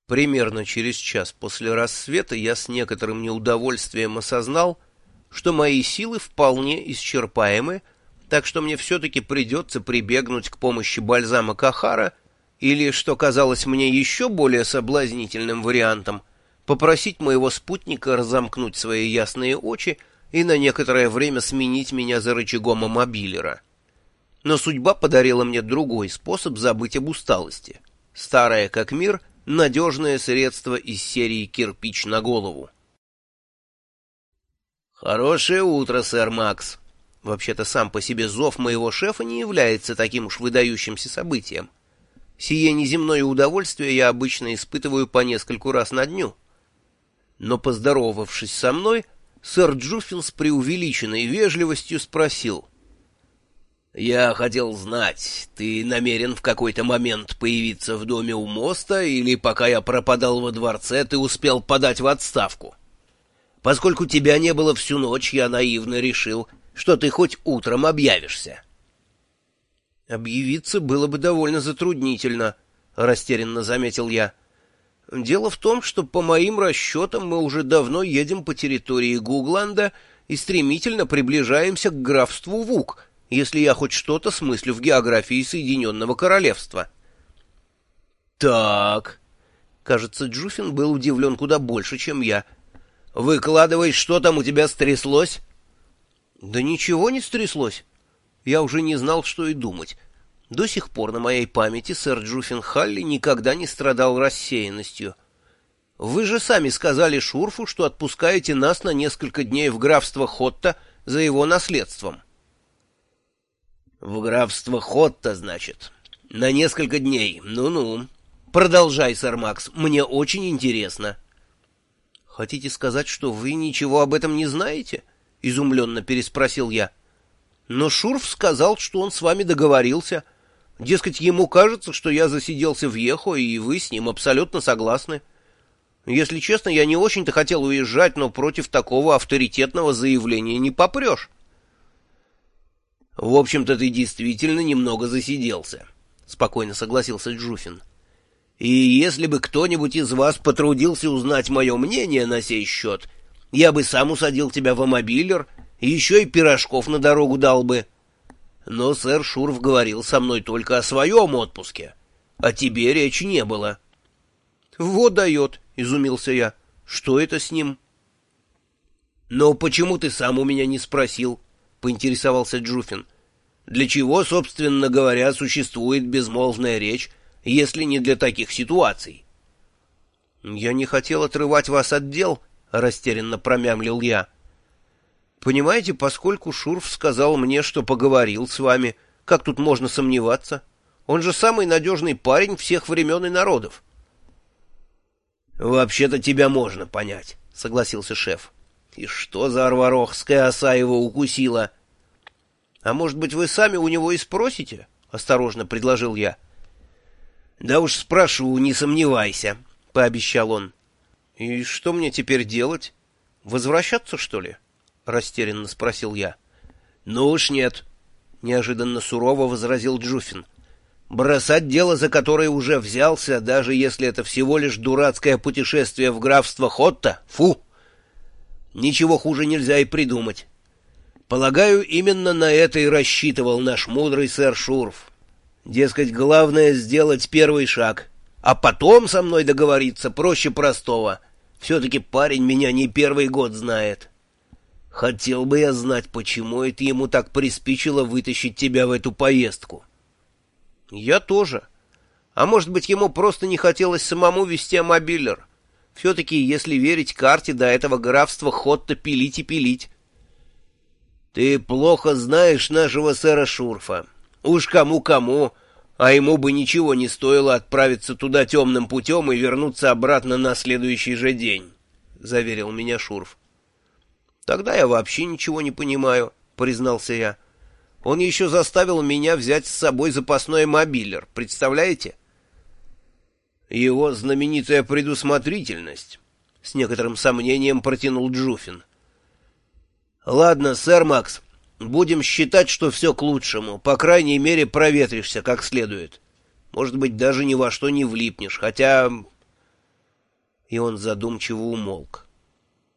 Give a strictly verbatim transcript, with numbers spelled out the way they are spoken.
Примерно через час после рассвета я с некоторым неудовольствием осознал, что мои силы вполне исчерпаемы, так что мне все-таки придется прибегнуть к помощи бальзама Кахара или, что казалось мне еще более соблазнительным вариантом, попросить моего спутника разомкнуть свои ясные очи и на некоторое время сменить меня за рычагом мобилера. Но судьба подарила мне другой способ забыть об усталости. Старое как мир — надежное средство из серии «Кирпич на голову». «Хорошее утро, сэр Макс». Вообще-то сам по себе зов моего шефа не является таким уж выдающимся событием. Сие неземное удовольствие я обычно испытываю по нескольку раз на дню. Но, поздоровавшись со мной, сэр Джуффин с преувеличенной вежливостью спросил: «Я хотел знать, ты намерен в какой-то момент появиться в доме у моста, или пока я пропадал во дворце, ты успел подать в отставку? Поскольку тебя не было всю ночь, я наивно решил, что ты хоть утром объявишься». «Объявиться было бы довольно затруднительно», — растерянно заметил я. «Дело в том, что по моим расчетам мы уже давно едем по территории Гугланда и стремительно приближаемся к графству Вук, если я хоть что-то смыслю в географии Соединенного Королевства». «Так...» Кажется, Джуффин был удивлен куда больше, чем я. «Выкладывай, что там у тебя стряслось?» «Да ничего не стряслось». Я уже не знал, что и думать. До сих пор на моей памяти сэр Джуффин Халли никогда не страдал рассеянностью. «Вы же сами сказали Шурфу, что отпускаете нас на несколько дней в графство Хотта за его наследством». «В графство Хотта, значит? На несколько дней. Ну-ну. Продолжай, сэр Макс, мне очень интересно». «Хотите сказать, что вы ничего об этом не знаете?» — изумленно переспросил я. «Но Шурф сказал, что он с вами договорился. Дескать, ему кажется, что я засиделся в Ехо, и вы с ним абсолютно согласны. Если честно, я не очень-то хотел уезжать, но против такого авторитетного заявления не попрешь». «В общем-то, ты действительно немного засиделся», — спокойно согласился Джуффин. «И если бы кто-нибудь из вас потрудился узнать мое мнение на сей счет, я бы сам усадил тебя в мобилер, еще и пирожков на дорогу дал бы. Но сэр Шурф говорил со мной только о своем отпуске. О тебе речи не было». «Вот дает», — изумился я. «Что это с ним?» «Но почему ты сам у меня не спросил?» — поинтересовался Джуффин. «Для чего, собственно говоря, существует безмолвная речь, если не для таких ситуаций?» «Я не хотел отрывать вас от дел», — растерянно промямлил я. «Понимаете, поскольку Шурф сказал мне, что поговорил с вами, как тут можно сомневаться? Он же самый надежный парень всех времен и народов». «Вообще-то тебя можно понять», — согласился шеф. «И что за арварохская оса его укусила?» «А может быть, вы сами у него и спросите?» — осторожно предложил я. «Да уж спрошу, не сомневайся», — пообещал он. «И что мне теперь делать? Возвращаться, что ли?» — растерянно спросил я. «Ну уж нет», — неожиданно сурово возразил Джуффин. «Бросать дело, за которое уже взялся, даже если это всего лишь дурацкое путешествие в графство Хотта, фу! Ничего хуже нельзя и придумать. Полагаю, именно на это и рассчитывал наш мудрый сэр Шурф. Дескать, главное сделать первый шаг, а потом со мной договориться проще простого. Все-таки парень меня не первый год знает. Хотел бы я знать, почему это ему так приспичило вытащить тебя в эту поездку». «Я тоже. А может быть, ему просто не хотелось самому вести мобилер. Все-таки, если верить карте, до этого графства Хотта пилить и пилить». «Ты плохо знаешь нашего сэра Шурфа. Уж кому-кому, а ему бы ничего не стоило отправиться туда темным путем и вернуться обратно на следующий же день», — заверил меня Шурф. «Тогда я вообще ничего не понимаю», — признался я. «Он еще заставил меня взять с собой запасной мобилер, представляете?» «Его знаменитая предусмотрительность», — с некоторым сомнением протянул Джуффин. «Ладно, сэр Макс, будем считать, что все к лучшему. По крайней мере, проветришься как следует. Может быть, даже ни во что не влипнешь, хотя...» И он задумчиво умолк.